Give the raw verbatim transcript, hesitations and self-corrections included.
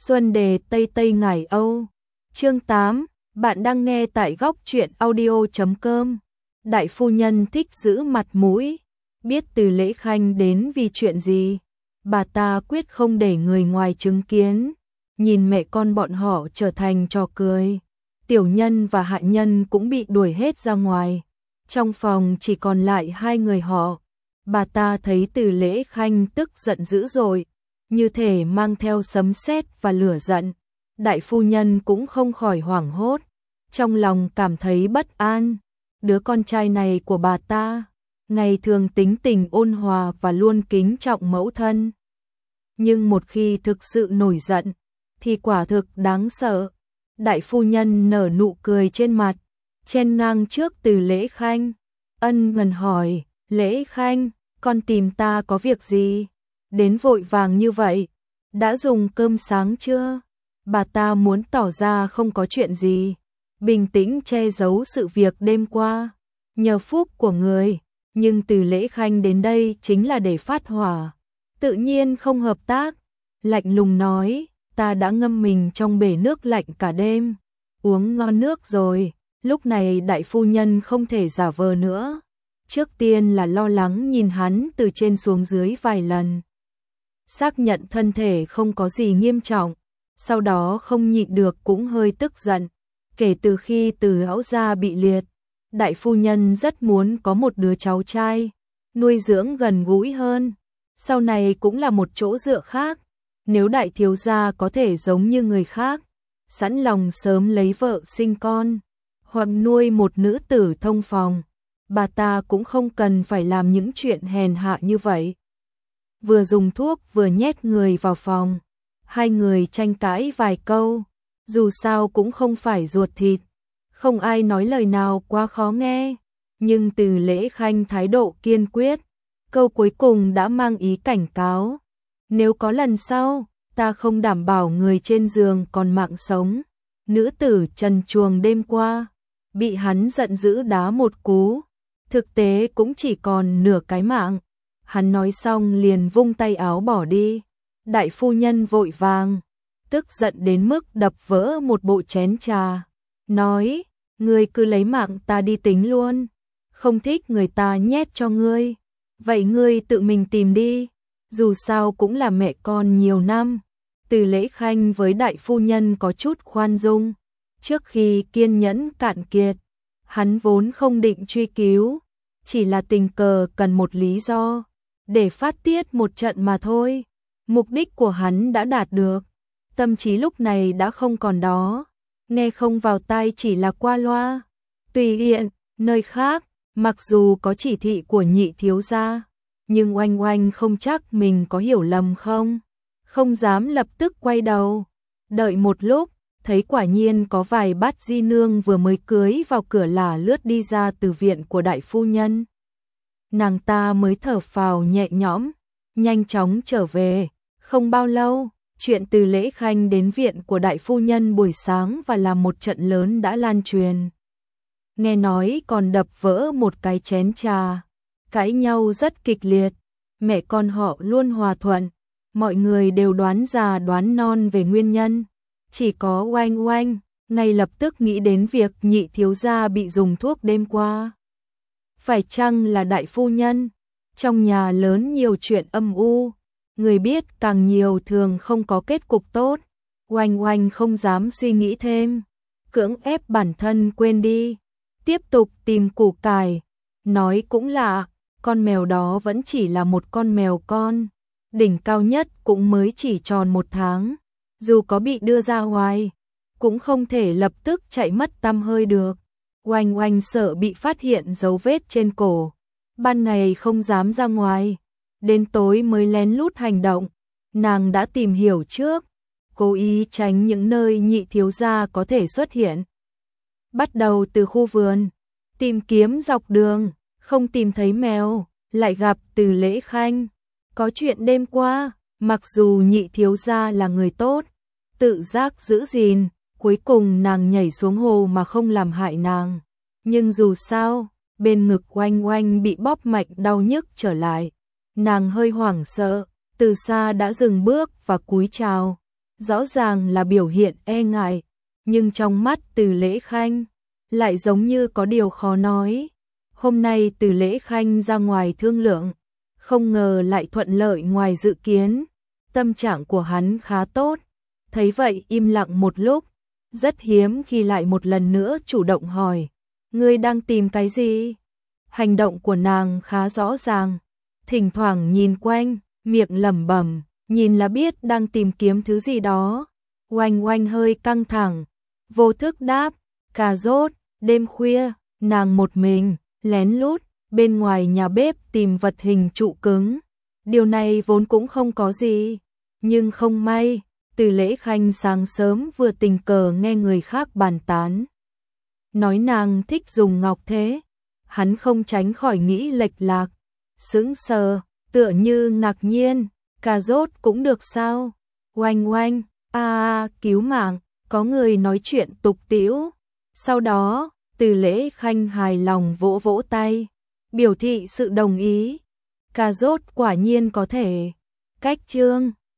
Xuân đề Tây Tây Ngải Âu. Chương tám, bạn đang nghe tại góc truyện audio chấm com. Đại phu nhân thích giữ mặt mũi, biết Từ Lễ Khanh đến vì chuyện gì, bà ta quyết không để người ngoài chứng kiến, nhìn mẹ con bọn họ trở thành trò cười. Tiểu nhân và hạ nhân cũng bị đuổi hết ra ngoài, trong phòng chỉ còn lại hai người họ. Bà ta thấy Từ Lễ Khanh tức giận dữ dội, như thể mang theo sấm sét và lửa giận. Đại phu nhân cũng không khỏi hoảng hốt, trong lòng cảm thấy bất an. Đứa con trai này của bà ta, ngày thường tính tình ôn hòa và luôn kính trọng mẫu thân, nhưng một khi thực sự nổi giận thì quả thực đáng sợ. Đại phu nhân nở nụ cười trên mặt, chen ngang trước Từ Lễ Khanh, ân cần hỏi: Lễ Khanh, con tìm ta có việc gì? Đến vội vàng như vậy, đã dùng cơm sáng chưa? Bà ta muốn tỏ ra không có chuyện gì, bình tĩnh che giấu sự việc đêm qua, nhờ phúc của người, nhưng Từ Lễ Khanh đến đây chính là để phát hỏa, tự nhiên không hợp tác, lạnh lùng nói: ta đã ngâm mình trong bể nước lạnh cả đêm, uống ngon nước rồi. Lúc này đại phu nhân không thể giả vờ nữa, trước tiên là lo lắng nhìn hắn từ trên xuống dưới vài lần, xác nhận thân thể không có gì nghiêm trọng, sau đó không nhịn được cũng hơi tức giận. Kể từ khi Từ lão gia bị liệt, đại phu nhân rất muốn có một đứa cháu trai, nuôi dưỡng gần gũi hơn, sau này cũng là một chỗ dựa khác. Nếu đại thiếu gia có thể giống như người khác, sẵn lòng sớm lấy vợ sinh con, hoặc nuôi một nữ tử thông phòng, bà ta cũng không cần phải làm những chuyện hèn hạ như vậy. Vừa dùng thuốc vừa nhét người vào phòng, hai người tranh cãi vài câu, dù sao cũng không phải ruột thịt, không ai nói lời nào quá khó nghe, nhưng Từ Lễ Khanh thái độ kiên quyết, câu cuối cùng đã mang ý cảnh cáo: nếu có lần sau, ta không đảm bảo người trên giường còn mạng sống. Nữ tử trần truồng đêm qua, bị hắn giận dữ đá một cú, thực tế cũng chỉ còn nửa cái mạng. Hắn nói xong liền vung tay áo bỏ đi. Đại phu nhân vội vàng, tức giận đến mức đập vỡ một bộ chén trà, nói: ngươi cứ lấy mạng ta đi tính luôn, không thích người ta nhét cho ngươi, vậy ngươi tự mình tìm đi, dù sao cũng là mẹ con nhiều năm. Từ Lễ Khanh với đại phu nhân có chút khoan dung, trước khi kiên nhẫn cạn kiệt, hắn vốn không định truy cứu, chỉ là tình cờ cần một lý do để phát tiết một trận mà thôi. Mục đích của hắn đã đạt được, tâm trí lúc này đã không còn đó, nghe không vào tai chỉ là qua loa. Tùy tiện, nơi khác, mặc dù có chỉ thị của nhị thiếu gia, nhưng Oanh Oanh không chắc mình có hiểu lầm không, không dám lập tức quay đầu. Đợi một lúc, thấy quả nhiên có vài bát di nương vừa mới cưới vào cửa lả lướt đi ra từ viện của đại phu nhân. Nàng ta mới thở phào nhẹ nhõm, nhanh chóng trở về. Không bao lâu, chuyện Từ Lễ Khanh đến viện của đại phu nhân buổi sáng và làm một trận lớn đã lan truyền. Nghe nói còn đập vỡ một cái chén trà, cãi nhau rất kịch liệt, mẹ con họ luôn hòa thuận, mọi người đều đoán già đoán non về nguyên nhân. Chỉ có Oanh Oanh ngay lập tức nghĩ đến việc nhị thiếu gia bị dùng thuốc đêm qua. Phải chăng là đại phu nhân? Trong nhà lớn nhiều chuyện âm u, người biết càng nhiều thường không có kết cục tốt. Oanh Oanh không dám suy nghĩ thêm, cưỡng ép bản thân quên đi, tiếp tục tìm củ cải. Nói cũng lạ, con mèo đó vẫn chỉ là một con mèo con, đỉnh cao nhất cũng mới chỉ tròn một tháng, dù có bị đưa ra ngoài, cũng không thể lập tức chạy mất tăm hơi được. Oanh Oanh sợ bị phát hiện dấu vết trên cổ, ban ngày không dám ra ngoài, đến tối mới lén lút hành động. Nàng đã tìm hiểu trước, cố ý tránh những nơi nhị thiếu gia có thể xuất hiện. Bắt đầu từ khu vườn, tìm kiếm dọc đường, không tìm thấy mèo, lại gặp Từ Lễ Khanh. Có chuyện đêm qua, mặc dù nhị thiếu gia là người tốt, tự giác giữ gìn, cuối cùng nàng nhảy xuống hồ mà không làm hại nàng. Nhưng dù sao, bên ngực Oanh Oanh bị bóp mạnh đau nhức trở lại. Nàng hơi hoảng sợ, từ xa đã dừng bước và cúi chào. rõ ràng là biểu hiện e ngại, nhưng trong mắt Từ Lễ Khanh lại giống như có điều khó nói. Hôm nay Từ Lễ Khanh ra ngoài thương lượng, không ngờ lại thuận lợi ngoài dự kiến, tâm trạng của hắn khá tốt. Thấy vậy im lặng một lúc, rất hiếm khi lại một lần nữa chủ động hỏi, ngươi đang tìm cái gì? Hành động của nàng khá rõ ràng, thỉnh thoảng nhìn quanh, miệng lẩm bẩm, nhìn là biết đang tìm kiếm thứ gì đó. Oanh Oanh hơi căng thẳng, vô thức đáp, cà rốt. Đêm khuya, nàng một mình, lén lút, bên ngoài nhà bếp tìm vật hình trụ cứng. Điều này vốn cũng không có gì, nhưng không may, Từ Lễ Khanh sáng sớm vừa tình cờ nghe người khác bàn tán. Nói nàng thích dùng ngọc thế, hắn không tránh khỏi nghĩ lệch lạc, sững sờ, tựa như ngạc nhiên, cà rốt cũng được sao? Oanh Oanh, a cứu mạng, có người nói chuyện tục tĩu. Sau đó, Từ Lễ Khanh hài lòng vỗ vỗ tay, biểu thị sự đồng ý. Cà rốt quả nhiên có thể. Cách chương